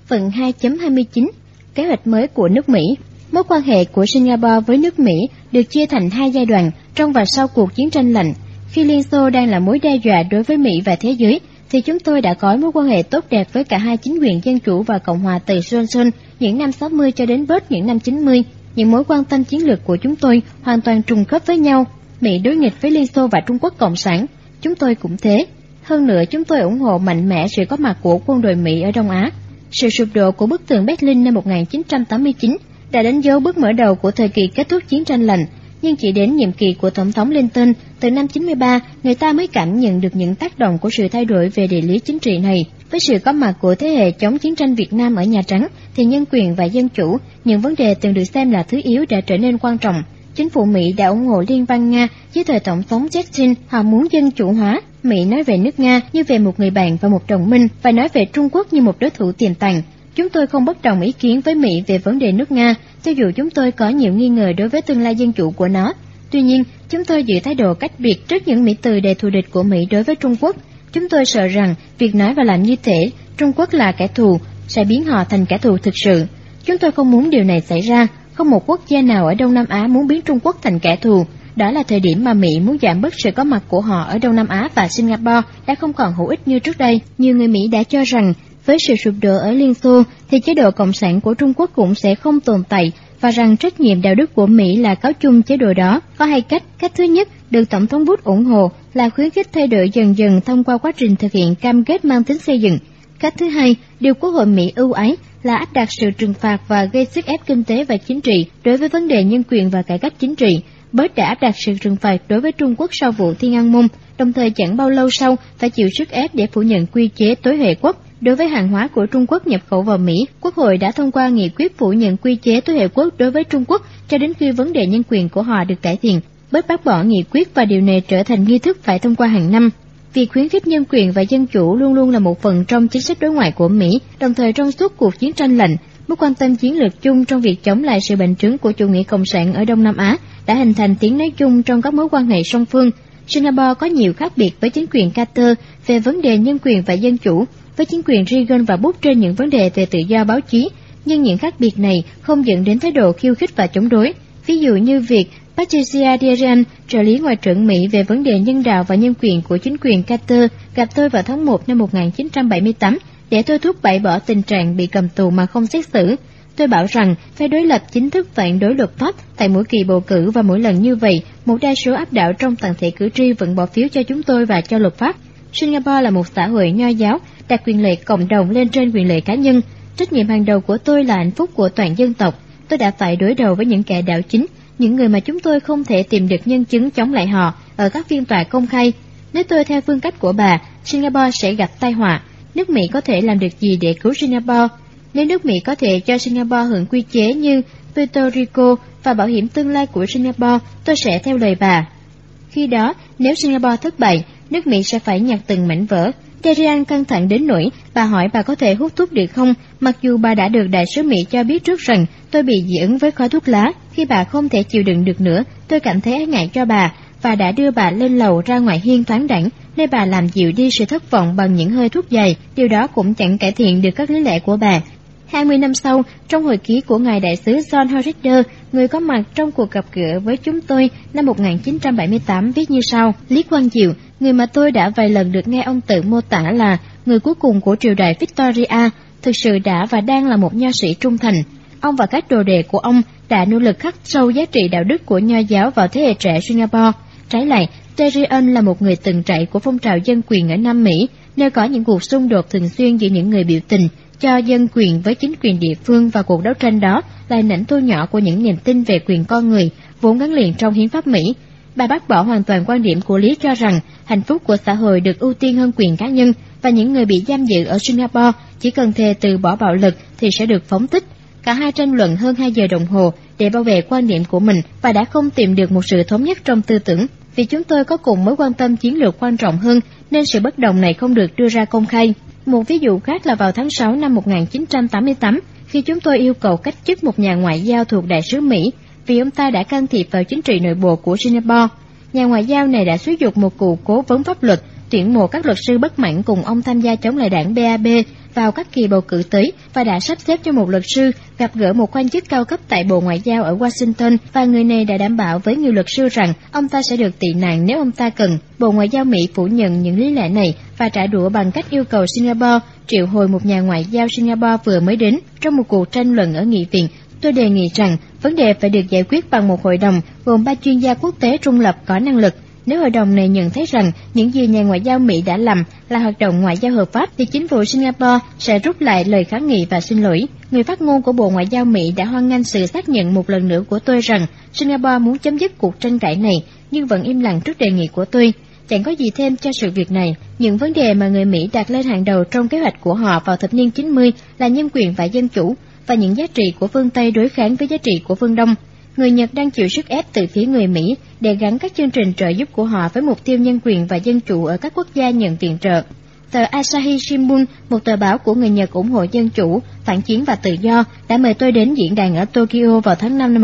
Phần 2.29 Kế hoạch mới của nước Mỹ. Mối quan hệ của Singapore với nước Mỹ được chia thành hai giai đoạn trong và sau cuộc chiến tranh lạnh. Khi Liên Xô đang là mối đe dọa đối với Mỹ và thế giới, thì chúng tôi đã có mối quan hệ tốt đẹp với cả hai chính quyền dân chủ và cộng hòa từ Johnson những năm 60 cho đến Bush những năm 90. Những mối quan tâm chiến lược của chúng tôi hoàn toàn trùng khớp với nhau. Mỹ đối nghịch với Liên Xô và Trung Quốc Cộng sản. Chúng tôi cũng thế. Hơn nữa, chúng tôi ủng hộ mạnh mẽ sự có mặt của quân đội Mỹ ở Đông Á. Sự sụp đổ của bức tường Berlin năm 1989 đã đánh dấu bước mở đầu của thời kỳ kết thúc chiến tranh lạnh, nhưng chỉ đến nhiệm kỳ của Tổng thống Lincoln từ năm 93, người ta mới cảm nhận được những tác động của sự thay đổi về địa lý chính trị này. Với sự có mặt của thế hệ chống chiến tranh Việt Nam ở Nhà Trắng, thì nhân quyền và dân chủ, những vấn đề từng được xem là thứ yếu đã trở nên quan trọng. Chính phủ Mỹ đã ủng hộ Liên bang Nga dưới thời Tổng thống Yeltsin. Họ muốn dân chủ hóa. Mỹ nói về nước Nga như về một người bạn và một đồng minh, và nói về Trung Quốc như một đối thủ tiềm tàng. Chúng tôi không bất đồng ý kiến với Mỹ về vấn đề nước Nga, cho dù chúng tôi có nhiều nghi ngờ đối với tương lai dân chủ của nó. Tuy nhiên, chúng tôi giữ thái độ cách biệt trước những mỹ từ đầy thù địch của Mỹ đối với Trung Quốc. Chúng tôi sợ rằng việc nói và làm như thế, Trung Quốc là kẻ thù, sẽ biến họ thành kẻ thù thực sự. Chúng tôi không muốn điều này xảy ra. Không một quốc gia nào ở Đông Nam Á muốn biến Trung Quốc thành kẻ thù. Đó là thời điểm mà Mỹ muốn giảm bớt sự có mặt của họ ở Đông Nam Á, và Singapore đã không còn hữu ích như trước đây. Nhiều người Mỹ đã cho rằng với sự sụp đổ ở Liên Xô thì chế độ cộng sản của Trung Quốc cũng sẽ không tồn tại, và rằng trách nhiệm đạo đức của Mỹ là cáo chung chế độ đó. Có hai cách. Cách thứ nhất, được Tổng thống Bush ủng hộ, là khuyến khích thay đổi dần dần thông qua quá trình thực hiện cam kết mang tính xây dựng. Cách thứ hai, điều Quốc hội Mỹ ưu ái, là áp đặt sự trừng phạt và gây sức ép kinh tế và chính trị đối với vấn đề nhân quyền và cải cách chính trị. Bush đã áp đặt sự trừng phạt đối với Trung Quốc sau vụ Thiên An Môn, đồng thời chẳng bao lâu sau phải chịu sức ép để phủ nhận quy chế tối huệ quốc. Đối với hàng hóa của Trung Quốc nhập khẩu vào Mỹ, Quốc hội đã thông qua nghị quyết phủ nhận quy chế tối huệ quốc đối với Trung Quốc cho đến khi vấn đề nhân quyền của họ được cải thiện. Bush bác bỏ nghị quyết và điều này trở thành nghi thức phải thông qua hàng năm. Việc khuyến khích nhân quyền và dân chủ luôn luôn là một phần trong chính sách đối ngoại của Mỹ. Đồng thời, trong suốt cuộc chiến tranh lạnh, mối quan tâm chiến lược chung trong việc chống lại sự bành trướng của chủ nghĩa cộng sản ở Đông Nam Á đã hình thành tiếng nói chung trong các mối quan hệ song phương. Singapore có nhiều khác biệt với chính quyền Carter về vấn đề nhân quyền và dân chủ, với chính quyền Reagan và Bush trên những vấn đề về tự do báo chí, nhưng những khác biệt này không dẫn đến thái độ khiêu khích và chống đối. Ví dụ như việc Patricia Dejian, trợ lý Ngoại trưởng Mỹ về vấn đề nhân đạo và nhân quyền của chính quyền Carter, gặp tôi vào tháng 1 năm 1978 để tôi thúc bãi bỏ tình trạng bị cầm tù mà không xét xử. Tôi bảo rằng phe đối lập chính thức phản đối luật pháp tại mỗi kỳ bầu cử, và mỗi lần như vậy, một đa số áp đảo trong toàn thể cử tri vẫn bỏ phiếu cho chúng tôi và cho luật pháp. Singapore là một xã hội nho giáo, đặt quyền lợi cộng đồng lên trên quyền lợi cá nhân. Trách nhiệm hàng đầu của tôi là hạnh phúc của toàn dân tộc. Tôi đã phải đối đầu với những kẻ đảo chính, những người mà chúng tôi không thể tìm được nhân chứng chống lại họ ở các phiên tòa công khai. Nếu tôi theo phương cách của bà, Singapore sẽ gặp tai họa. Nước Mỹ có thể làm được gì để cứu Singapore? Nếu nước Mỹ có thể cho Singapore hưởng quy chế như Puerto Rico và bảo hiểm tương lai của Singapore, tôi sẽ theo lời bà. Khi đó, nếu Singapore thất bại, nước Mỹ sẽ phải nhặt từng mảnh vỡ. Dejian căng thẳng đến nỗi bà hỏi bà có thể hút thuốc được không, mặc dù bà đã được đại sứ Mỹ cho biết trước rằng tôi bị dị ứng với khói thuốc lá. Khi bà không thể chịu đựng được nữa, tôi cảm thấy ái ngại cho bà và đã đưa bà lên lầu ra ngoài hiên thoáng đãng, nơi bà làm dịu đi sự thất vọng bằng những hơi thuốc dài. Điều đó cũng chẳng cải thiện được các lý lẽ của bà. 20 năm sau, trong hồi ký của ngài đại sứ John Horider, người có mặt trong cuộc gặp gỡ với chúng tôi năm 1978, viết như sau: Lý Quang Diệu, người mà tôi đã vài lần được nghe ông tự mô tả là người cuối cùng của triều đại Victoria, thực sự đã và đang là một nho sĩ trung thành. Ông và các đồ đệ của ông đã nỗ lực khắc sâu giá trị đạo đức của nho giáo vào thế hệ trẻ Singapore. Trái lại, Dejian là một người từng trải của phong trào dân quyền ở Nam Mỹ, nơi có những cuộc xung đột thường xuyên giữa những người biểu tình cho dân quyền với chính quyền địa phương, và cuộc đấu tranh đó là hình ảnh thu nhỏ của những niềm tin về quyền con người vốn gắn liền trong hiến pháp Mỹ. Bà bác bỏ hoàn toàn quan điểm của Lý cho rằng hạnh phúc của xã hội được ưu tiên hơn quyền cá nhân, và những người bị giam giữ ở Singapore chỉ cần thề từ bỏ bạo lực thì sẽ được phóng thích. Cả hai tranh luận hơn 2 giờ đồng hồ để bảo vệ quan điểm của mình và đã không tìm được một sự thống nhất trong tư tưởng. Vì chúng tôi có cùng mối quan tâm chiến lược quan trọng hơn nên sự bất đồng này không được đưa ra công khai. Một ví dụ khác là vào tháng 6 năm 1988, khi chúng tôi yêu cầu cách chức một nhà ngoại giao thuộc đại sứ Mỹ vì ông ta đã can thiệp vào chính trị nội bộ của Singapore. Nhà ngoại giao này đã xúi giục một cựu cố vấn pháp luật tuyển mộ các luật sư bất mãn cùng ông tham gia chống lại đảng BAB vào các kỳ bầu cử tới và đã sắp xếp cho một luật sư gặp gỡ một quan chức cao cấp tại Bộ Ngoại giao ở Washington, và người này đã đảm bảo với nhiều luật sư rằng ông ta sẽ được tị nạn nếu ông ta cần. Bộ Ngoại giao Mỹ phủ nhận những lý lẽ này và trả đũa bằng cách yêu cầu Singapore triệu hồi một nhà ngoại giao Singapore vừa mới đến. Trong một cuộc tranh luận ở nghị viện, tôi đề nghị rằng vấn đề phải được giải quyết bằng một hội đồng gồm 3 chuyên gia quốc tế trung lập có năng lực. Nếu hội đồng này nhận thấy rằng những gì nhà ngoại giao Mỹ đã làm là hoạt động ngoại giao hợp pháp, thì chính phủ Singapore sẽ rút lại lời kháng nghị và xin lỗi. Người phát ngôn của Bộ Ngoại giao Mỹ đã hoan nghênh sự xác nhận một lần nữa của tôi rằng Singapore muốn chấm dứt cuộc tranh cãi này, nhưng vẫn im lặng trước đề nghị của tôi. Chẳng có gì thêm cho sự việc này. Những vấn đề mà người Mỹ đặt lên hàng đầu trong kế hoạch của họ vào thập niên 90 là nhân quyền và dân chủ, và những giá trị của phương Tây đối kháng với giá trị của phương Đông. Người Nhật đang chịu sức ép từ phía người Mỹ để gắn các chương trình trợ giúp của họ với mục tiêu nhân quyền và dân chủ ở các quốc gia nhận viện trợ. Tờ Asahi Shimbun, một tờ báo của người Nhật ủng hộ dân chủ, phản chiến và tự do, đã mời tôi đến diễn đàn ở Tokyo vào tháng 5 năm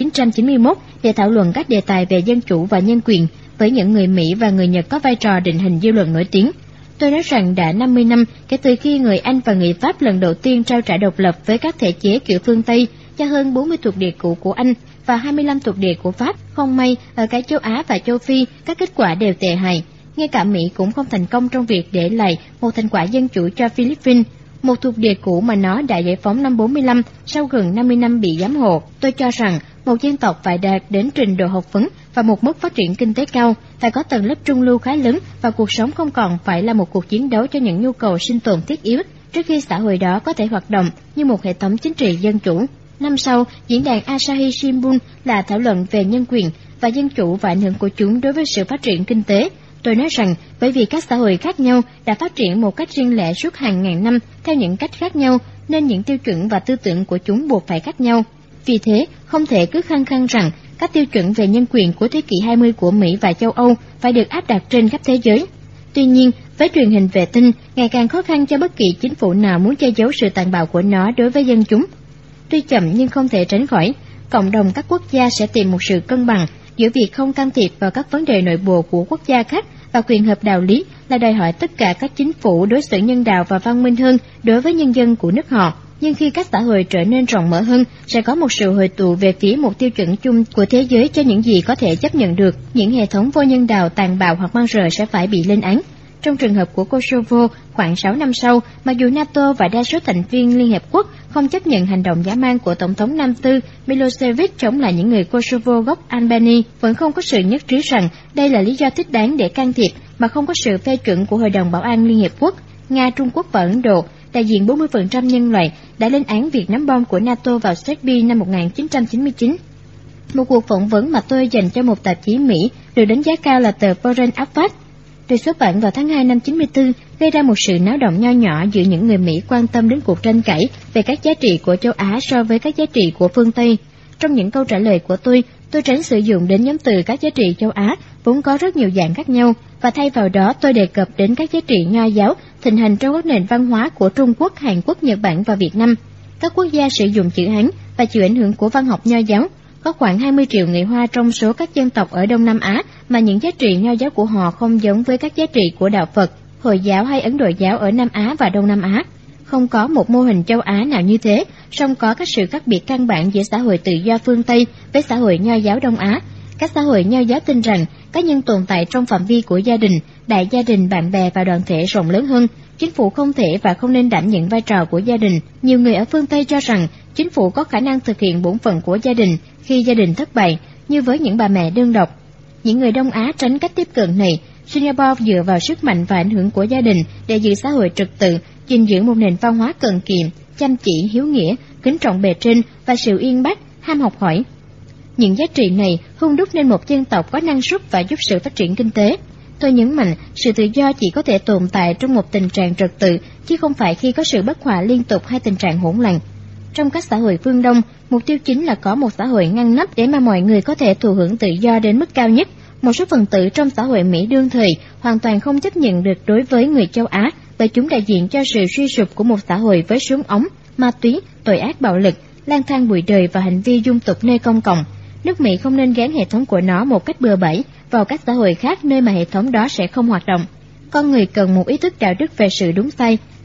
1991 để thảo luận các đề tài về dân chủ và nhân quyền với những người Mỹ và người Nhật có vai trò định hình dư luận nổi tiếng. Tôi nói rằng đã 50 năm kể từ khi người Anh và người Pháp lần đầu tiên trao trả độc lập với các thể chế kiểu phương Tây cho hơn 40 thuộc địa cũ của Anh và 25 thuộc địa của Pháp. Không may, ở cả châu Á và châu Phi, các kết quả đều tệ hại. Ngay cả Mỹ cũng không thành công trong việc để lại một thành quả dân chủ cho Philippines, một thuộc địa cũ mà nó đã giải phóng năm 45 sau gần 50 năm bị giám hộ. Tôi cho rằng một dân tộc phải đạt đến trình độ học vấn và một mức phát triển kinh tế cao, phải có tầng lớp trung lưu khá lớn, và cuộc sống không còn phải là một cuộc chiến đấu cho những nhu cầu sinh tồn thiết yếu trước khi xã hội đó có thể hoạt động như một hệ thống chính trị dân chủ. Năm sau, diễn đàn Asahi Shimbun là thảo luận về nhân quyền và dân chủ và ảnh hưởng của chúng đối với sự phát triển kinh tế. Tôi nói rằng bởi vì các xã hội khác nhau đã phát triển một cách riêng lẻ suốt hàng ngàn năm theo những cách khác nhau, nên những tiêu chuẩn và tư tưởng của chúng buộc phải khác nhau. Vì thế, không thể cứ khăng khăng rằng các tiêu chuẩn về nhân quyền của thế kỷ 20 của Mỹ và châu Âu phải được áp đặt trên khắp thế giới. Tuy nhiên, với truyền hình vệ tinh, ngày càng khó khăn cho bất kỳ chính phủ nào muốn che giấu sự tàn bạo của nó đối với dân chúng. Tuy chậm nhưng không thể tránh khỏi, cộng đồng các quốc gia sẽ tìm một sự cân bằng giữa việc không can thiệp vào các vấn đề nội bộ của quốc gia khác và quyền hợp đạo lý là đòi hỏi tất cả các chính phủ đối xử nhân đạo và văn minh hơn đối với nhân dân của nước họ. Nhưng khi các xã hội trở nên rộng mở hơn, sẽ có một sự hội tụ về phía một tiêu chuẩn chung của thế giới cho những gì có thể chấp nhận được. Những hệ thống vô nhân đạo, tàn bạo hoặc man rợ sẽ phải bị lên án. Trong trường hợp của Kosovo, khoảng 6 năm sau, mặc dù NATO và đa số thành viên Liên Hiệp Quốc không chấp nhận hành động dã man của Tổng thống Nam Tư Milosevic chống lại những người Kosovo gốc Albania, vẫn không có sự nhất trí rằng đây là lý do thích đáng để can thiệp mà không có sự phê chuẩn của Hội đồng Bảo an Liên Hiệp Quốc. Nga, Trung Quốc và Ấn Độ, đại diện 40% nhân loại, đã lên án việc ném bom của NATO vào Serbia năm 1999. Một cuộc phỏng vấn mà tôi dành cho một tạp chí Mỹ được đánh giá cao là tờ Foreign Affairs, được xuất bản vào tháng 2 năm 94, gây ra một sự náo động nho nhỏ giữa những người Mỹ quan tâm đến cuộc tranh cãi về các giá trị của châu Á so với các giá trị của phương Tây. Trong những câu trả lời của tôi tránh sử dụng đến nhóm từ các giá trị châu Á, vốn có rất nhiều dạng khác nhau, và thay vào đó tôi đề cập đến các giá trị nho giáo thịnh hành trong các nền văn hóa của Trung Quốc, Hàn Quốc, Nhật Bản và Việt Nam. Các quốc gia sử dụng chữ Hán và chịu ảnh hưởng của văn học nho giáo. Có khoảng 20 triệu người Hoa trong số các dân tộc ở Đông Nam Á mà những giá trị nho giáo của họ không giống với các giá trị của Đạo Phật, Hồi giáo hay Ấn Độ giáo ở Nam Á và Đông Nam Á. Không có một mô hình châu Á nào như thế, song có các sự khác biệt căn bản giữa xã hội tự do phương Tây với xã hội nho giáo Đông Á. Các xã hội nho giáo tin rằng cá nhân tồn tại trong phạm vi của gia đình, đại gia đình, bạn bè và đoàn thể rộng lớn hơn. Chính phủ không thể và không nên đảm nhận vai trò của gia đình. Nhiều người ở phương Tây cho rằng chính phủ có khả năng thực hiện bổn phận của gia đình khi gia đình thất bại, như với những bà mẹ đơn độc. Những người Đông Á tránh cách tiếp cận này. Singapore dựa vào sức mạnh và ảnh hưởng của gia đình để giữ xã hội trật tự, gìn giữ một nền văn hóa cần kiệm, chăm chỉ, hiếu nghĩa, kính trọng bề trên và sự uyên bác, ham học hỏi. Những giá trị này hun đúc nên một dân tộc có năng suất và giúp sự phát triển kinh tế. Tôi nhấn mạnh, sự tự do chỉ có thể tồn tại trong một tình trạng trật tự, chứ không phải khi có sự bất hòa liên tục hay tình trạng hỗn loạn. Trong các xã hội phương Đông, mục tiêu chính là có một xã hội ngăn nắp để mà mọi người có thể thụ hưởng tự do đến mức cao nhất. Một số phần tử trong xã hội Mỹ đương thời hoàn toàn không chấp nhận được đối với người châu Á, bởi chúng đại diện cho sự suy sụp của một xã hội với súng ống, ma túy, tội ác bạo lực, lang thang bụi đời và hành vi dung tục nơi công cộng. Nước Mỹ không nên gán hệ thống của nó một cách bừa bãi vào các xã hội khác nơi mà hệ thống đó sẽ không hoạt động. Con người cần một ý thức đạo đức về sự đúng sai,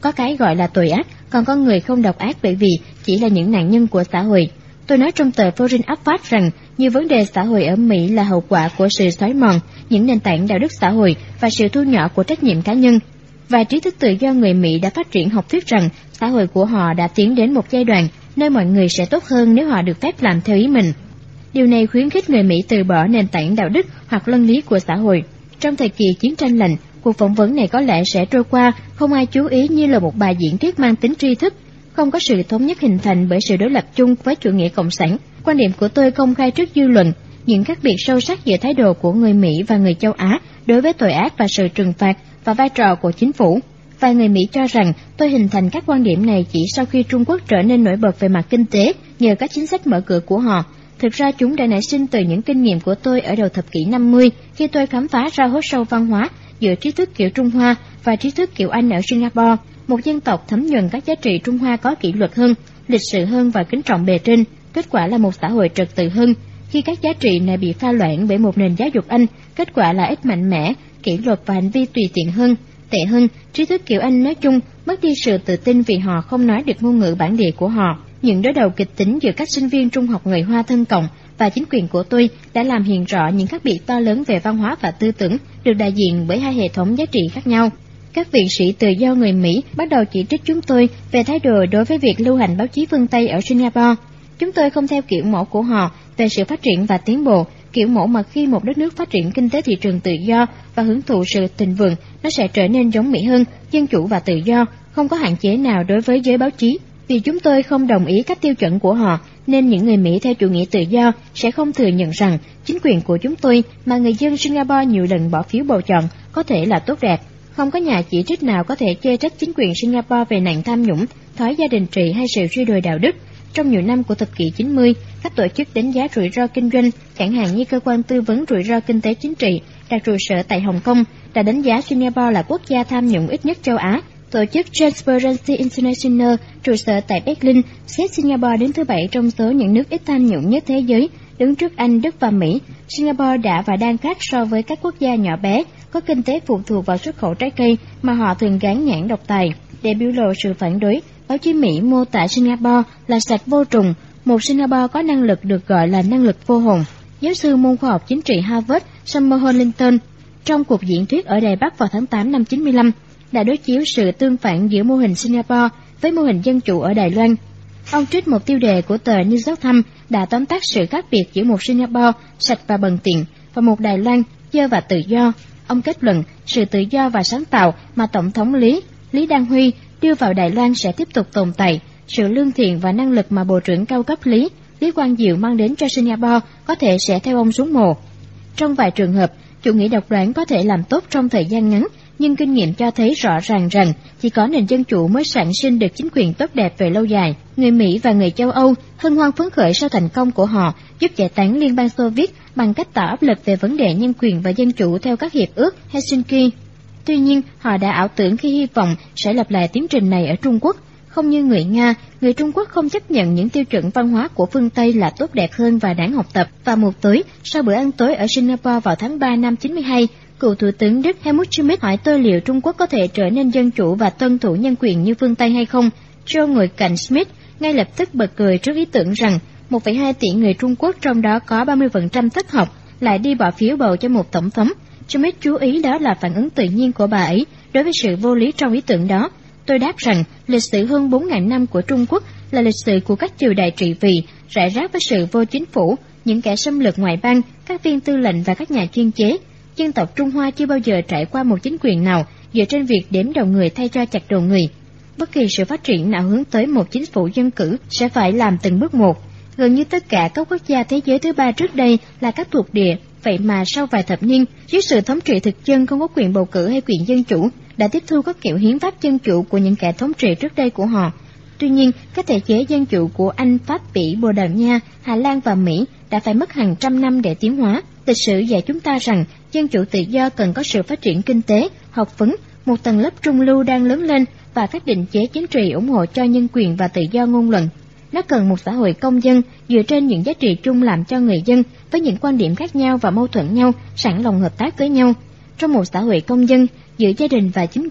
Có cái gọi là tội ác, còn con người không độc ác bởi vì chỉ là những nạn nhân của xã hội. Tôi nói trong tờ Foreign Affairs rằng nhiều vấn đề xã hội ở Mỹ là hậu quả của sự xói mòn những nền tảng đạo đức xã hội và sự thu nhỏ của trách nhiệm cá nhân. Và trí thức tự do người Mỹ đã phát triển học thuyết rằng xã hội của họ đã tiến đến một giai đoạn nơi mọi người sẽ tốt hơn nếu họ được phép làm theo ý mình. Điều này khuyến khích người Mỹ từ bỏ nền tảng đạo đức hoặc luân lý của xã hội. Trong thời kỳ chiến tranh lạnh, cuộc phỏng vấn này có lẽ sẽ trôi qua, không ai chú ý như là một bài diễn thuyết mang tính tri thức. Không có sự thống nhất hình thành bởi sự đối lập chung với chủ nghĩa cộng sản. Quan điểm của tôi công khai trước dư luận, những khác biệt sâu sắc giữa thái độ của người Mỹ và người châu Á đối với tội ác và sự trừng phạt và vai trò của chính phủ. Vài người Mỹ cho rằng tôi hình thành các quan điểm này chỉ sau khi Trung Quốc trở nên nổi bật về mặt kinh tế nhờ các chính sách mở cửa của họ. Thực ra chúng đã nảy sinh từ những kinh nghiệm của tôi ở đầu thập kỷ 50 khi tôi khám phá ra hố sâu văn hóa giữa trí thức kiểu Trung Hoa và trí thức kiểu Anh ở Singapore, một dân tộc thấm nhuần các giá trị Trung Hoa có kỷ luật hơn, lịch sự hơn và kính trọng bề trên. Kết quả là một xã hội trật tự hơn. Khi các giá trị này bị pha loãng bởi một nền giáo dục Anh, kết quả là ít mạnh mẽ, kỷ luật và hành vi tùy tiện hơn. Tệ hơn, trí thức kiểu Anh nói chung mất đi sự tự tin vì họ không nói được ngôn ngữ bản địa của họ. Những đối đầu kịch tính giữa các sinh viên trung học người Hoa thân cộng và chính quyền của tôi đã làm hiện rõ những khác biệt to lớn về văn hóa và tư tưởng được đại diện bởi hai hệ thống giá trị khác nhau. Các viện sĩ tự do người Mỹ bắt đầu chỉ trích chúng tôi về thái độ đối với việc lưu hành báo chí phương Tây ở Singapore. Chúng tôi không theo kiểu mẫu của họ về sự phát triển và tiến bộ, kiểu mẫu mà khi một đất nước phát triển kinh tế thị trường tự do và hưởng thụ sự thịnh vượng, nó sẽ trở nên giống Mỹ hơn, dân chủ và tự do, không có hạn chế nào đối với giới báo chí. Vì chúng tôi không đồng ý các tiêu chuẩn của họ, nên những người Mỹ theo chủ nghĩa tự do sẽ không thừa nhận rằng chính quyền của chúng tôi mà người dân Singapore nhiều lần bỏ phiếu bầu chọn có thể là tốt đẹp. Không có nhà chỉ trích nào có thể chê trách chính quyền Singapore về nạn tham nhũng, thói gia đình trị hay sự suy đồi đạo đức. Trong nhiều năm của thập kỷ 90, các tổ chức đánh giá rủi ro kinh doanh, chẳng hạn như cơ quan tư vấn rủi ro kinh tế chính trị, đặt trụ sở tại Hồng Kông, đã đánh giá Singapore là quốc gia tham nhũng ít nhất châu Á. Tổ chức Transparency International, trụ sở tại Berlin, xếp Singapore đứng thứ 7 trong số những nước ít tham nhũng nhất thế giới, đứng trước Anh, Đức và Mỹ. Singapore đã và đang khác so với các quốc gia nhỏ bé, có kinh tế phụ thuộc vào xuất khẩu trái cây mà họ thường gán nhãn độc tài. Để biểu lộ sự phản đối, báo chí Mỹ mô tả Singapore là sạch vô trùng, một Singapore có năng lực được gọi là năng lực vô hồn. Giáo sư môn khoa học chính trị Harvard Summer Hollington, trong cuộc diễn thuyết ở Đài Bắc vào tháng 8 năm 95, đã đối chiếu sự tương phản giữa mô hình Singapore với mô hình dân chủ ở Đài Loan. Ông trích một tiêu đề của tờ New York Times đã tóm tắt sự khác biệt giữa một Singapore sạch và bần tiện và một Đài Loan dơ và tự do. Ông kết luận sự tự do và sáng tạo mà Tổng thống Lý Đăng Huy đưa vào Đài Loan sẽ tiếp tục tồn tại. Sự lương thiện và năng lực mà Bộ trưởng cao cấp Lý Quang Diệu mang đến cho Singapore có thể sẽ theo ông xuống mồ. Trong vài trường hợp, chủ nghĩa độc đoán có thể làm tốt trong thời gian ngắn, nhưng kinh nghiệm cho thấy rõ ràng rằng chỉ có nền dân chủ mới sản sinh được chính quyền tốt đẹp về lâu dài. Người Mỹ và người châu Âu hân hoan phấn khởi sau thành công của họ giúp giải tán Liên bang Xô Viết bằng cách tạo áp lực về vấn đề nhân quyền và dân chủ theo các hiệp ước Helsinki. Tuy nhiên, họ đã ảo tưởng khi hy vọng sẽ lặp lại tiến trình này ở Trung Quốc. Không như người Nga, người Trung Quốc không chấp nhận những tiêu chuẩn văn hóa của phương Tây là tốt đẹp hơn và đáng học tập. Và một tối, sau bữa ăn tối ở Singapore vào tháng 3 năm 92, cựu Thủ tướng Đức Helmut Schmidt hỏi tôi liệu Trung Quốc có thể trở nên dân chủ và tuân thủ nhân quyền như phương Tây hay không. Joe ngồi cạnh Schmidt ngay lập tức bật cười trước ý tưởng rằng 1,2 tỷ người Trung Quốc, trong đó có 30% thất học, lại đi bỏ phiếu bầu cho một tổng thống. Schmidt chú ý đó là phản ứng tự nhiên của bà ấy đối với sự vô lý trong ý tưởng đó. Tôi đáp rằng lịch sử hơn 4.000 năm của Trung Quốc là lịch sử của các triều đại trị vì, rải rác với sự vô chính phủ, những kẻ xâm lược ngoại bang, các viên tư lệnh và các nhà chuyên chế. Dân tộc Trung Hoa chưa bao giờ trải qua một chính quyền nào dựa trên việc đếm đầu người thay cho chặt đầu người. Bất kỳ sự phát triển nào hướng tới một chính phủ dân cử sẽ phải làm từng bước một. Gần như tất cả các quốc gia thế giới thứ ba trước đây là các thuộc địa, vậy mà sau vài thập niên, dưới sự thống trị thực dân không có quyền bầu cử hay quyền dân chủ, đã tiếp thu các kiểu hiến pháp dân chủ của những kẻ thống trị trước đây của họ. Tuy nhiên, các thể chế dân chủ của Anh, Pháp, Bỉ, Bồ Đào Nha, Hà Lan và Mỹ đã phải mất hàng trăm năm để tiến hóa. Lịch sử dạy chúng ta rằng dân chủ tự do cần có sự phát triển kinh tế, học vấn, một tầng lớp trung lưu đang lớn lên và các định chế chính trị ủng hộ cho nhân quyền và tự do ngôn luận. Nó cần một xã hội công dân dựa trên những giá trị chung làm cho người dân với những quan điểm khác nhau và mâu thuẫn nhau sẵn lòng hợp tác với nhau. Trong một xã hội công dân, giữa gia đình và chính quyền,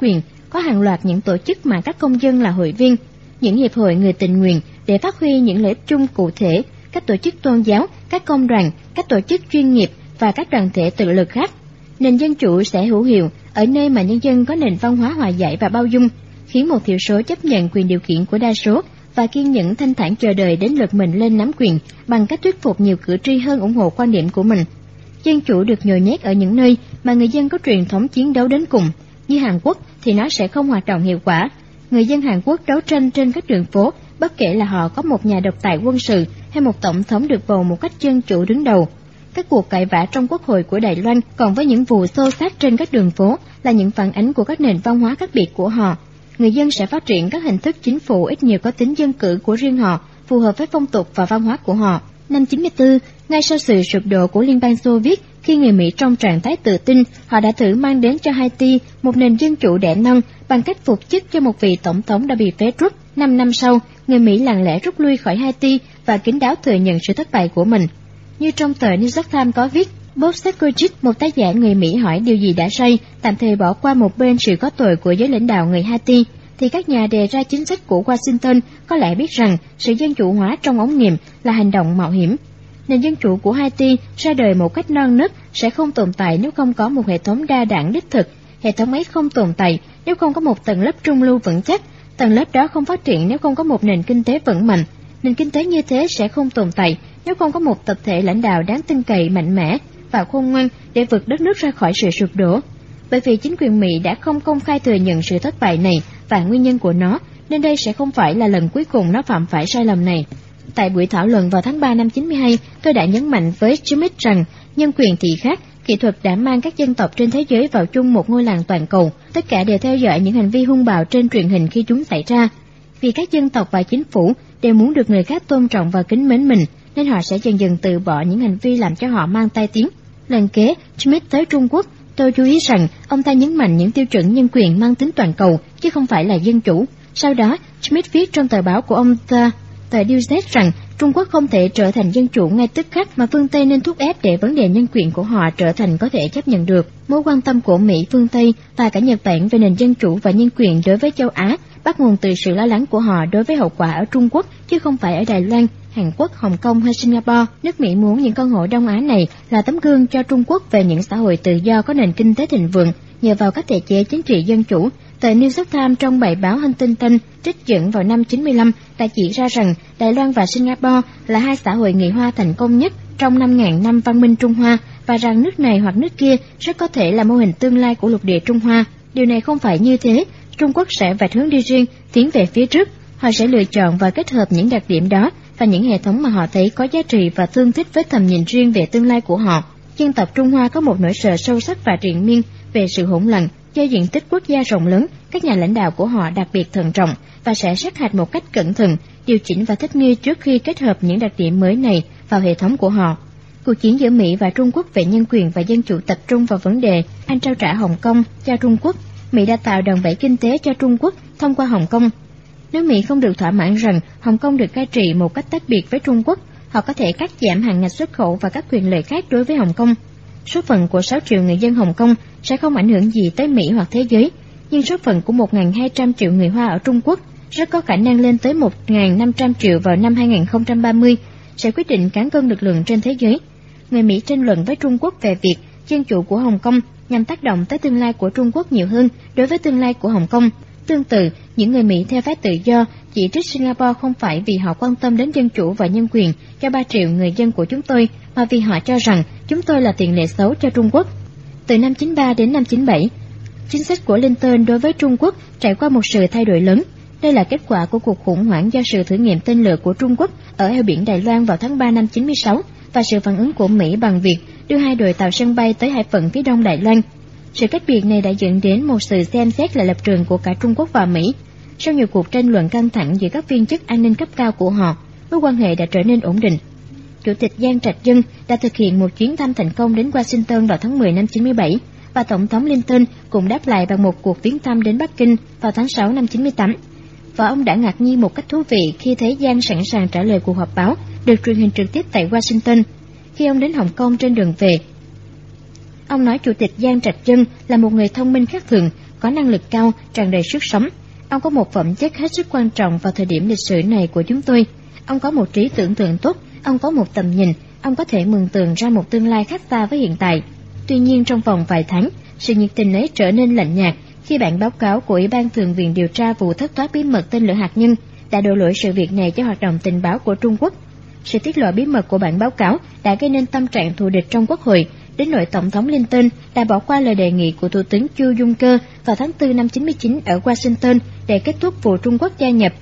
có hàng loạt những tổ chức mà các công dân là hội viên, những hiệp hội người tình nguyện để phát huy những lợi ích chung cụ thể, các tổ chức tôn giáo, các công đoàn, các tổ chức chuyên nghiệp và các đoàn thể tự lực khác. Nền dân chủ sẽ hữu hiệu ở nơi mà nhân dân có nền văn hóa hòa giải và bao dung, khiến một thiểu số chấp nhận quyền điều khiển của đa số và kiên nhẫn thanh thản chờ đợi đến lượt mình lên nắm quyền bằng cách thuyết phục nhiều cử tri hơn ủng hộ quan điểm của mình. Dân chủ được nhồi nhét ở những nơi mà người dân có truyền thống chiến đấu đến cùng. Như Hàn Quốc thì nó sẽ không hoạt động hiệu quả. Người dân Hàn Quốc đấu tranh trên các đường phố, bất kể là họ có một nhà độc tài quân sự hay một tổng thống được bầu một cách dân chủ đứng đầu. Các cuộc cãi vã trong quốc hội của Đài Loan còn với những vụ xô xát trên các đường phố là những phản ánh của các nền văn hóa khác biệt của họ. Người dân sẽ phát triển các hình thức chính phủ ít nhiều có tính dân cử của riêng họ, phù hợp với phong tục và văn hóa của họ. Năm 94, ngay sau sự sụp đổ của Liên bang Xô Viết, khi người Mỹ trong trạng thái tự tin, họ đã thử mang đến cho Haiti một nền dân chủ đẻ non bằng cách phục chức cho một vị tổng thống đã bị phế truất. 5 năm sau, người Mỹ lặng lẽ rút lui khỏi Haiti và kín đáo thừa nhận sự thất bại của mình. Như trong tờ New York Times có viết, Bob Sekojik, một tác giả người Mỹ hỏi điều gì đã sai, tạm thời bỏ qua một bên sự có tội của giới lãnh đạo người Haiti, thì các nhà đề ra chính sách của Washington có lẽ biết rằng sự dân chủ hóa trong ống nghiệm là hành động mạo hiểm. Nền dân chủ của Haiti ra đời một cách non nớt sẽ không tồn tại nếu không có một hệ thống đa đảng đích thực. Hệ thống ấy không tồn tại nếu không có một tầng lớp trung lưu vững chắc. Tầng lớp đó không phát triển nếu không có một nền kinh tế vững mạnh. Nền kinh tế như thế sẽ không tồn tại nếu không có một tập thể lãnh đạo đáng tin cậy, mạnh mẽ và khôn ngoan để vượt đất nước ra khỏi sự sụp đổ. Bởi vì chính quyền Mỹ đã không công khai thừa nhận sự thất bại này và nguyên nhân của nó, nên đây sẽ không phải là lần cuối cùng nó phạm phải sai lầm này. Tại buổi thảo luận vào tháng 3 năm 92, tôi đã nhấn mạnh với Schmidt rằng nhân quyền thì khác, kỹ thuật đã mang các dân tộc trên thế giới vào chung một ngôi làng toàn cầu. Tất cả đều theo dõi những hành vi hung bạo trên truyền hình khi chúng xảy ra. Vì các dân tộc và chính phủ đều muốn được người khác tôn trọng và kính mến mình, nên họ sẽ dần dần từ bỏ những hành vi làm cho họ mang tai tiếng. Lần kế, Schmidt tới Trung Quốc. Tôi chú ý rằng ông ta nhấn mạnh những tiêu chuẩn nhân quyền mang tính toàn cầu, chứ không phải là dân chủ. Sau đó, Schmidt viết trong tờ báo của ông ta, tờ Die Welt, rằng Trung Quốc không thể trở thành dân chủ ngay tức khắc mà phương Tây nên thúc ép để vấn đề nhân quyền của họ trở thành có thể chấp nhận được. Mối quan tâm của Mỹ, phương Tây và cả Nhật Bản về nền dân chủ và nhân quyền đối với châu Á bắt nguồn từ sự lo lắng của họ đối với hậu quả ở Trung Quốc, chứ không phải ở Đài Loan, Hàn Quốc, Hồng Kông hay Singapore. Nước Mỹ muốn những con hổ Đông Á này là tấm gương cho Trung Quốc về những xã hội tự do có nền kinh tế thịnh vượng nhờ vào các thể chế chính trị dân chủ. Tờ New York Times trong bài báo Huntington trích dẫn vào năm 95 đã chỉ ra rằng Đài Loan và Singapore là hai xã hội người Hoa thành công nhất trong 5.000 năm văn minh Trung Hoa và rằng nước này hoặc nước kia rất có thể là mô hình tương lai của lục địa Trung Hoa. Điều này không phải như thế. Trung Quốc sẽ vạch hướng đi riêng, tiến về phía trước. Họ sẽ lựa chọn và kết hợp những đặc điểm đó và những hệ thống mà họ thấy có giá trị và tương thích với tầm nhìn riêng về tương lai của họ. Dân tộc Trung Hoa có một nỗi sợ sâu sắc và triền miên về sự hỗn loạn. Do diện tích quốc gia rộng lớn, các nhà lãnh đạo của họ đặc biệt thận trọng và sẽ sát hạch một cách cẩn thận, điều chỉnh và thích nghi trước khi kết hợp những đặc điểm mới này vào hệ thống của họ. Cuộc chiến giữa Mỹ và Trung Quốc về nhân quyền và dân chủ tập trung vào vấn đề Anh trao trả Hồng Kông cho Trung Quốc. Mỹ đã tạo đòn bẩy kinh tế cho Trung Quốc thông qua Hồng Kông. Nếu Mỹ không được thỏa mãn rằng Hồng Kông được cai trị một cách tách biệt với Trung Quốc, họ có thể cắt giảm hạn ngạch xuất khẩu và các quyền lợi khác đối với Hồng Kông. Số phận của 6 triệu người dân Hồng Kông sẽ không ảnh hưởng gì tới Mỹ hoặc thế giới, nhưng số phận của 1.200 triệu người Hoa ở Trung Quốc rất có khả năng lên tới 1.500 triệu vào năm 2030, sẽ quyết định cán cân lực lượng trên thế giới. Người Mỹ tranh luận với Trung Quốc về việc dân chủ của Hồng Kông nhằm tác động tới tương lai của Trung Quốc nhiều hơn đối với tương lai của Hồng Kông. Tương tự, những người Mỹ theo phái tự do chỉ trích Singapore không phải vì họ quan tâm đến dân chủ và nhân quyền cho 3 triệu người dân của chúng tôi, mà vì họ cho rằng chúng tôi là tiền lệ xấu cho Trung Quốc. Từ năm 93 đến năm 97, chính sách của Clinton đối với Trung Quốc trải qua một sự thay đổi lớn. Đây là kết quả của cuộc khủng hoảng do sự thử nghiệm tên lửa của Trung Quốc ở eo biển Đài Loan vào tháng 3 năm 96 và sự phản ứng của Mỹ bằng việc đưa 2 đội tàu sân bay tới hải phận phía đông Đài Loan. Sự cách biệt này đã dẫn đến một sự xem xét lại lập trường của cả Trung Quốc và Mỹ. Sau nhiều cuộc tranh luận căng thẳng giữa các viên chức an ninh cấp cao của họ, mối quan hệ đã trở nên ổn định. Chủ tịch Giang Trạch Dân đã thực hiện một chuyến thăm thành công đến Washington vào tháng 10 năm 97, và Tổng thống Clinton cũng đáp lại bằng một cuộc viếng thăm đến Bắc Kinh vào tháng 6 năm 98. Và ông đã ngạc nhiên một cách thú vị khi thấy Giang sẵn sàng trả lời cuộc họp báo được truyền hình trực tiếp tại Washington. Khi ông đến Hồng Kông trên đường về, ông nói Chủ tịch Giang Trạch Dân là một người thông minh khác thường, có năng lực cao, tràn đầy sức sống. Ông có một phẩm chất hết sức quan trọng vào thời điểm lịch sử này của chúng tôi. Ông có một trí tưởng tượng tốt, ông có một tầm nhìn, ông có thể mường tượng ra một tương lai khác xa với hiện tại. Tuy nhiên trong vòng vài tháng, sự nhiệt tình ấy trở nên lạnh nhạt khi bản báo cáo của Ủy ban Thượng viện điều tra vụ thất thoát bí mật tên lửa hạt nhân đã đổ lỗi sự việc này cho hoạt động tình báo của Trung Quốc. Sự tiết lộ bí mật của bản báo cáo đã gây nên tâm trạng thù địch trong Quốc hội, đến nỗi Tổng thống Clinton đã bỏ qua lời đề nghị của Thủ tướng Chu Juncker vào tháng 4 năm 99 ở Washington để kết thúc vụ Trung Quốc gia nhập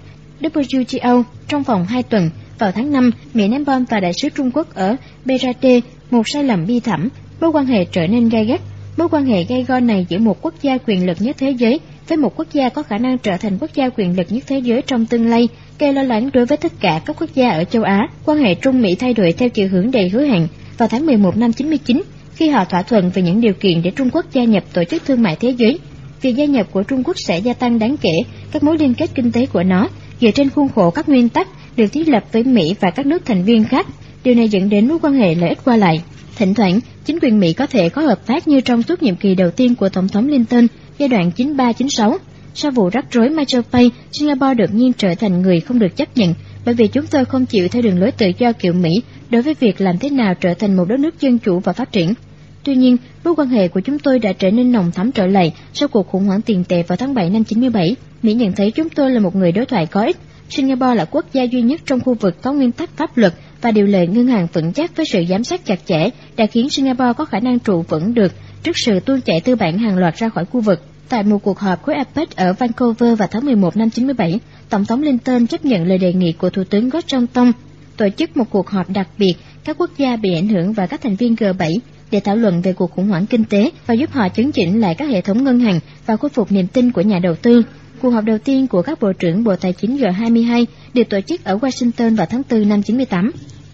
WTO trong vòng 2 tuần. Vào tháng 5, Mỹ ném bom vào đại sứ Trung Quốc ở Beirut, một sai lầm bi thảm. Mối quan hệ trở nên gay gắt. Mối quan hệ gay go này giữa một quốc gia quyền lực nhất thế giới với một quốc gia có khả năng trở thành quốc gia quyền lực nhất thế giới trong tương lai gây lo lắng đối với tất cả các quốc gia ở châu Á. Quan hệ Trung Mỹ thay đổi theo chiều hướng đầy hứa hẹn vào tháng 11 năm 99 khi họ thỏa thuận về những điều kiện để Trung Quốc gia nhập Tổ chức Thương mại Thế giới. Việc gia nhập của Trung Quốc sẽ gia tăng đáng kể các mối liên kết kinh tế của nó dựa trên khuôn khổ các nguyên tắc được thiết lập với Mỹ và các nước thành viên khác. Điều này dẫn đến mối quan hệ lợi ích qua lại. Thỉnh thoảng, chính quyền Mỹ có thể có hợp tác như trong suốt nhiệm kỳ đầu tiên của Tổng thống Clinton giai đoạn 93-96. Sau vụ rắc rối Michael Pay, Singapore đột nhiên trở thành người không được chấp nhận bởi vì chúng tôi không chịu theo đường lối tự do kiểu Mỹ đối với việc làm thế nào trở thành một đất nước dân chủ và phát triển. Tuy nhiên, mối quan hệ của chúng tôi đã trở nên nồng thắm trở lại sau cuộc khủng hoảng tiền tệ vào tháng 7 năm 97. Mỹ nhận thấy chúng tôi là một người đối thoại có ích. Singapore là quốc gia duy nhất trong khu vực có nguyên tắc pháp luật và điều lệ ngân hàng vững chắc với sự giám sát chặt chẽ đã khiến Singapore có khả năng trụ vững được trước sự tuôn chảy tư bản hàng loạt ra khỏi khu vực. Tại một cuộc họp khối APEC ở Vancouver vào tháng 11 năm 97, Tổng thống Clinton chấp nhận lời đề nghị của Thủ tướng Goh Chok tổ chức một cuộc họp đặc biệt các quốc gia bị ảnh hưởng và các thành viên G7 để thảo luận về cuộc khủng hoảng kinh tế và giúp họ chấn chỉnh lại các hệ thống ngân hàng và khôi phục niềm tin của nhà đầu tư. Cuộc họp đầu tiên của các bộ trưởng Bộ Tài chính G22 được tổ chức ở Washington vào tháng 4 năm 98.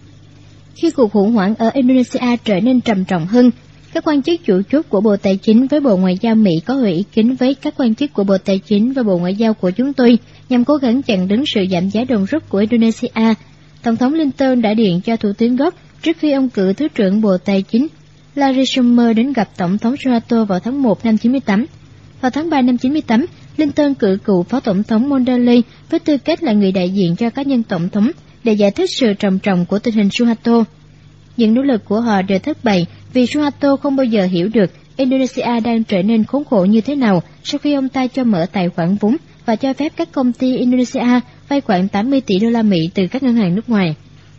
Khi cuộc khủng hoảng ở Indonesia trở nên trầm trọng hơn, các quan chức chủ chốt của Bộ Tài chính với Bộ Ngoại giao Mỹ có hội ý kiến với các quan chức của Bộ Tài chính và Bộ Ngoại giao của chúng tôi nhằm cố gắng chặn đứng sự giảm giá đột ngột của Indonesia. Tổng thống Clinton đã điện cho Thủ tướng Goh trước khi ông cử Thứ trưởng Bộ Tài chính Larry Summer đến gặp Tổng thống Suharto vào tháng 1 năm 98. Vào tháng 3 năm 98, Clinton cử cựu Phó Tổng thống Mondale với tư cách là người đại diện cho cá nhân Tổng thống để giải thích sự trầm trọng của tình hình Suharto. Những nỗ lực của họ đều thất bại vì Suharto không bao giờ hiểu được Indonesia đang trở nên khốn khổ như thế nào sau khi ông ta cho mở tài khoản vốn và cho phép các công ty Indonesia vay khoảng 80 tỷ đô la Mỹ từ các ngân hàng nước ngoài.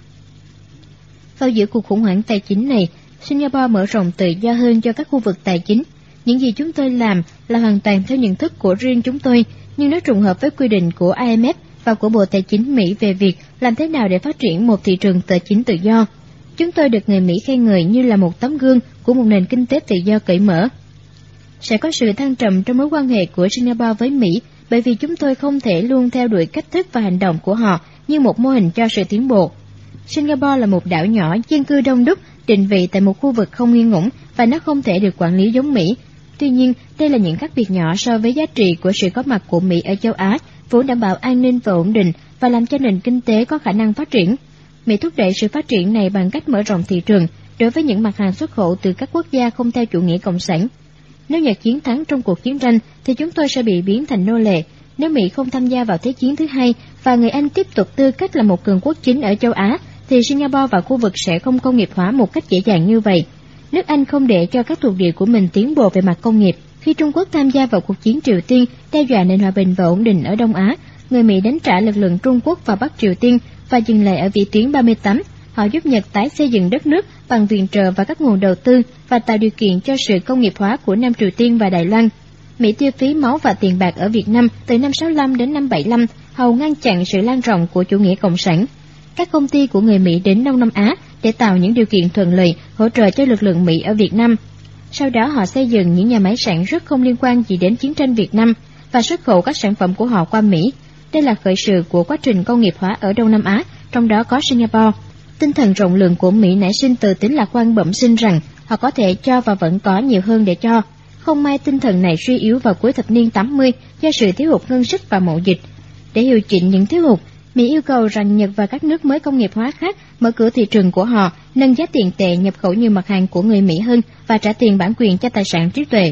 Vào giữa cuộc khủng hoảng tài chính này, Singapore mở rộng tự do hơn cho các khu vực tài chính. Những gì chúng tôi làm là hoàn toàn theo nhận thức của riêng chúng tôi, nhưng nó trùng hợp với quy định của IMF và của Bộ Tài chính Mỹ về việc làm thế nào để phát triển một thị trường tài chính tự do. Chúng tôi được người Mỹ khen ngợi như là một tấm gương của một nền kinh tế tự do cởi mở. Sẽ có sự thăng trầm trong mối quan hệ của Singapore với Mỹ bởi vì chúng tôi không thể luôn theo đuổi cách thức và hành động của họ như một mô hình cho sự tiến bộ. Singapore là một đảo nhỏ dân cư đông đúc, định vị tại một khu vực không yên ổn và nó không thể được quản lý giống Mỹ. Tuy nhiên, đây là những khác biệt nhỏ so với giá trị của sự có mặt của Mỹ ở châu Á, vốn đảm bảo an ninh và ổn định và làm cho nền kinh tế có khả năng phát triển. Mỹ thúc đẩy sự phát triển này bằng cách mở rộng thị trường đối với những mặt hàng xuất khẩu từ các quốc gia không theo chủ nghĩa cộng sản. Nếu Nhật chiến thắng trong cuộc chiến tranh thì chúng tôi sẽ bị biến thành nô lệ. Nếu Mỹ không tham gia vào Thế chiến thứ hai và người Anh tiếp tục tư cách là một cường quốc chính ở châu Á, thì Singapore và khu vực sẽ không công nghiệp hóa một cách dễ dàng như vậy. Nước Anh không để cho các thuộc địa của mình tiến bộ về mặt công nghiệp. Khi Trung Quốc tham gia vào cuộc chiến Triều Tiên, đe dọa nền hòa bình và ổn định ở Đông Á, người Mỹ đánh trả lực lượng Trung Quốc vào Bắc Triều Tiên và dừng lại ở vĩ tuyến 38. Họ giúp Nhật tái xây dựng đất nước bằng viện trợ và các nguồn đầu tư và tạo điều kiện cho sự công nghiệp hóa của Nam Triều Tiên và Đài Loan. Mỹ tiêu phí máu và tiền bạc ở Việt Nam từ năm 65 đến năm 75, hầu ngăn chặn sự lan rộng của chủ nghĩa cộng sản. Các công ty của người Mỹ đến Đông Nam Á để tạo những điều kiện thuận lợi hỗ trợ cho lực lượng Mỹ ở Việt Nam. Sau đó họ xây dựng những nhà máy sản xuất không liên quan gì đến chiến tranh Việt Nam và xuất khẩu các sản phẩm của họ qua Mỹ. Đây là khởi sự của quá trình công nghiệp hóa ở Đông Nam Á, trong đó có Singapore. Tinh thần rộng lượng của Mỹ nảy sinh từ tính lạc quan bẩm sinh rằng họ có thể cho và vẫn có nhiều hơn để cho. Không may tinh thần này suy yếu vào cuối thập niên 80 do sự thiếu hụt ngân sách và mậu dịch. Để điều chỉnh những thiếu hụt, Mỹ yêu cầu rằng Nhật và các nước mới công nghiệp hóa khác mở cửa thị trường của họ, nâng giá tiền tệ nhập khẩu nhiều mặt hàng của người Mỹ hơn và trả tiền bản quyền cho tài sản trí tuệ.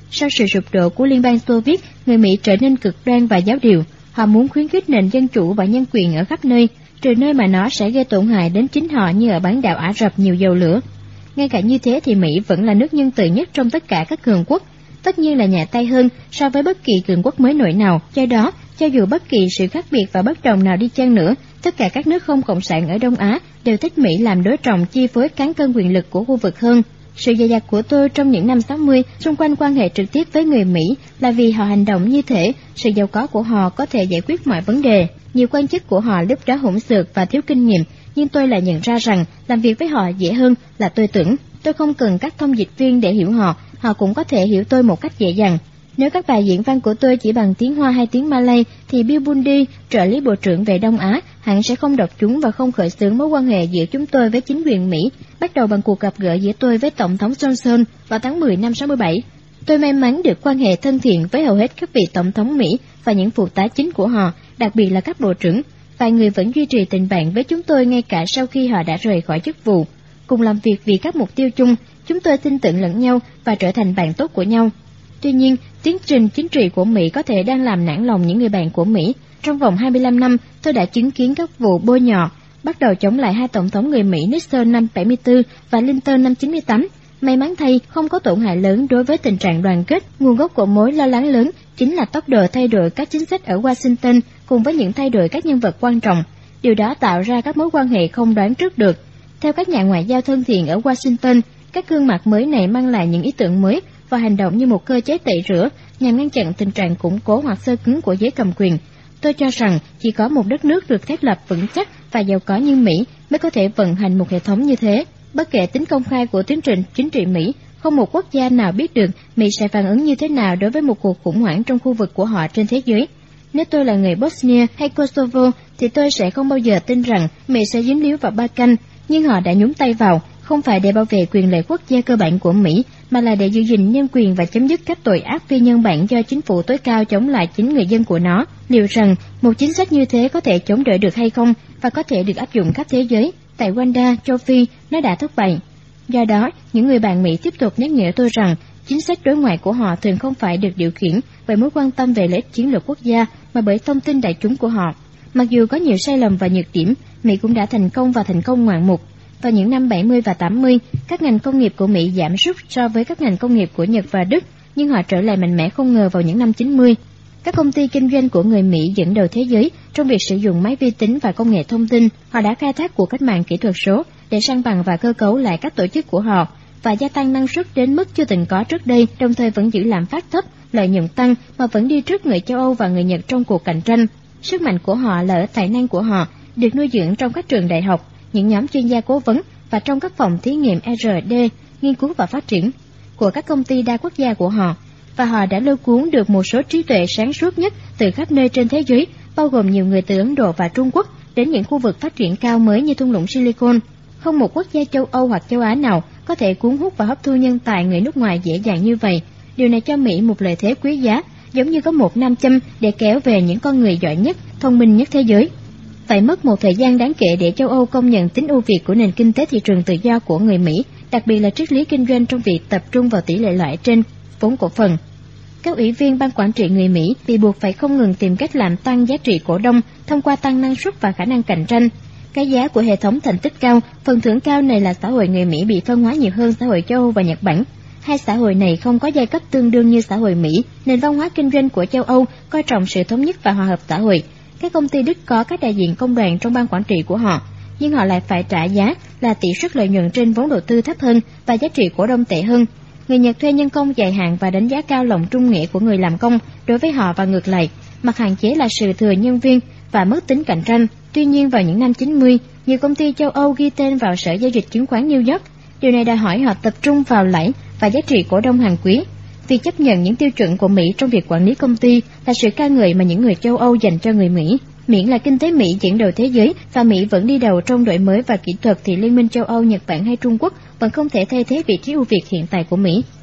Sau sự sụp đổ của Liên bang Xô Viết, người Mỹ trở nên cực đoan và giáo điều. Họ muốn khuyến khích nền dân chủ và nhân quyền ở khắp nơi, trừ nơi mà nó sẽ gây tổn hại đến chính họ như ở bán đảo Ả Rập nhiều dầu lửa. Ngay cả như thế thì Mỹ vẫn là nước nhân từ nhất trong tất cả các cường quốc, tất nhiên là nhẹ tay hơn so với bất kỳ cường quốc mới nổi nào. Do đó, cho dù bất kỳ sự khác biệt và bất đồng nào đi chăng nữa, tất cả các nước không cộng sản ở Đông Á đều thích Mỹ làm đối trọng chi phối cán cân quyền lực của khu vực hơn. Sự dè dặt của tôi trong những năm 60 xung quanh quan hệ trực tiếp với người Mỹ là vì họ hành động như thể sự giàu có của họ có thể giải quyết mọi vấn đề. Nhiều quan chức của họ lúc đó hỗn xược và thiếu kinh nghiệm, nhưng tôi lại nhận ra rằng làm việc với họ dễ hơn là tôi tưởng. Tôi không cần các thông dịch viên để hiểu họ, họ cũng có thể hiểu tôi một cách dễ dàng. Nếu các bài diễn văn của tôi chỉ bằng tiếng Hoa hay tiếng Malay, thì Bill Bundy, trợ lý bộ trưởng về Đông Á, hẳn sẽ không đọc chúng và không khởi xướng mối quan hệ giữa chúng tôi với chính quyền Mỹ, bắt đầu bằng cuộc gặp gỡ giữa tôi với Tổng thống Johnson vào tháng 10 năm 67. Tôi may mắn được quan hệ thân thiện với hầu hết các vị Tổng thống Mỹ và những phụ tá chính của họ, đặc biệt là các bộ trưởng. Vài người vẫn duy trì tình bạn với chúng tôi ngay cả sau khi họ đã rời khỏi chức vụ. Cùng làm việc vì các mục tiêu chung, chúng tôi tin tưởng lẫn nhau và trở thành bạn tốt của nhau. Tuy nhiên, tiến trình chính trị của Mỹ có thể đang làm nản lòng những người bạn của Mỹ. Trong vòng 25 năm, tôi đã chứng kiến các vụ bôi nhọ, bắt đầu chống lại hai tổng thống người Mỹ Nixon năm 74 và Clinton năm 98. May mắn thay, không có tổn hại lớn đối với tình trạng đoàn kết. Nguồn gốc của mối lo lắng lớn chính là tốc độ thay đổi các chính sách ở Washington cùng với những thay đổi các nhân vật quan trọng. Điều đó tạo ra các mối quan hệ không đoán trước được. Theo các nhà ngoại giao thân thiện ở Washington, các gương mặt mới này mang lại những ý tưởng mới và hành động như một cơ chế tẩy rửa nhằm ngăn chặn tình trạng củng cố hoặc xơ cứng của giới cầm quyền. Tôi cho rằng chỉ có một đất nước được thiết lập vững chắc và giàu có như Mỹ mới có thể vận hành một hệ thống như thế. Bất kể tính công khai của tiến trình chính trị Mỹ, không một quốc gia nào biết được Mỹ sẽ phản ứng như thế nào đối với một cuộc khủng hoảng trong khu vực của họ trên thế giới. Nếu tôi là người Bosnia hay Kosovo thì tôi sẽ không bao giờ tin rằng Mỹ sẽ dính líu vào Balkan, nhưng họ đã nhúng tay vào, không phải để bảo vệ quyền lợi quốc gia cơ bản của Mỹ, mà là để giữ gìn nhân quyền và chấm dứt các tội ác phi nhân bản do chính phủ tối cao chống lại chính người dân của nó. Liệu rằng một chính sách như thế có thể chống đỡ được hay không và có thể được áp dụng khắp thế giới? Tại Rwanda, châu Phi, nó đã thất bại. Do đó, những người bạn Mỹ tiếp tục nhắc nhở tôi rằng chính sách đối ngoại của họ thường không phải được điều khiển bởi mối quan tâm về lợi ích chiến lược quốc gia mà bởi thông tin đại chúng của họ. Mặc dù có nhiều sai lầm và nhược điểm, Mỹ cũng đã thành công và thành công ngoạn mục. Vào những năm 70 và 80, các ngành công nghiệp của Mỹ giảm sút so với các ngành công nghiệp của Nhật và Đức, nhưng họ trở lại mạnh mẽ không ngờ vào những năm 90. Các công ty kinh doanh của người Mỹ dẫn đầu thế giới trong việc sử dụng máy vi tính và công nghệ thông tin. Họ đã khai thác cuộc cách mạng kỹ thuật số để san bằng và cơ cấu lại các tổ chức của họ và gia tăng năng suất đến mức chưa từng có trước đây, đồng thời vẫn giữ lạm phát thấp, lợi nhuận tăng mà vẫn đi trước người châu Âu và người Nhật trong cuộc cạnh tranh. Sức mạnh của họ là ở tài năng của họ, được nuôi dưỡng trong các trường đại học, những nhóm chuyên gia cố vấn và trong các phòng thí nghiệm R&D, nghiên cứu và phát triển của các công ty đa quốc gia của họ. Và họ đã lôi cuốn được một số trí tuệ sáng suốt nhất từ khắp nơi trên thế giới, bao gồm nhiều người từ Ấn Độ và Trung Quốc đến những khu vực phát triển cao mới như thung lũng Silicon. Không một quốc gia châu Âu hoặc châu Á nào có thể cuốn hút và hấp thu nhân tài người nước ngoài dễ dàng như vậy. Điều này cho Mỹ một lợi thế quý giá, giống như có một nam châm để kéo về những con người giỏi nhất, thông minh nhất thế giới. Phải mất một thời gian đáng kể để châu Âu công nhận tính ưu việt của nền kinh tế thị trường tự do của người Mỹ, đặc biệt là triết lý kinh doanh trong việc tập trung vào tỷ lệ loại trên vốn cổ phần. Các ủy viên ban quản trị người Mỹ bị buộc phải không ngừng tìm cách làm tăng giá trị cổ đông thông qua tăng năng suất và khả năng cạnh tranh. Cái giá của hệ thống thành tích cao, phần thưởng cao này là xã hội người Mỹ bị phân hóa nhiều hơn xã hội châu Âu và Nhật Bản. Hai xã hội này không có giai cấp tương đương như xã hội Mỹ. Nền văn hóa kinh doanh của châu Âu coi trọng sự thống nhất và hòa hợp xã hội. Các công ty Đức có các đại diện công đoàn trong ban quản trị của họ, nhưng họ lại phải trả giá là tỷ suất lợi nhuận trên vốn đầu tư thấp hơn và giá trị cổ đông tệ hơn. Người Nhật thuê nhân công dài hạn và đánh giá cao lòng trung nghĩa của người làm công đối với họ và ngược lại. Mặt hạn chế là sự thừa nhân viên và mất tính cạnh tranh. Tuy nhiên vào những năm 90, nhiều công ty châu Âu ghi tên vào Sở Giao dịch Chứng khoán New York. Điều này đòi hỏi họ tập trung vào lãi và giá trị cổ đông hàng quý. Việc chấp nhận những tiêu chuẩn của Mỹ trong việc quản lý công ty là sự ca ngợi mà những người châu Âu dành cho người Mỹ. Miễn là kinh tế Mỹ dẫn đầu thế giới và Mỹ vẫn đi đầu trong đổi mới và kỹ thuật thì Liên minh châu Âu, Nhật Bản hay Trung Quốc vẫn không thể thay thế vị trí ưu việt hiện tại của Mỹ.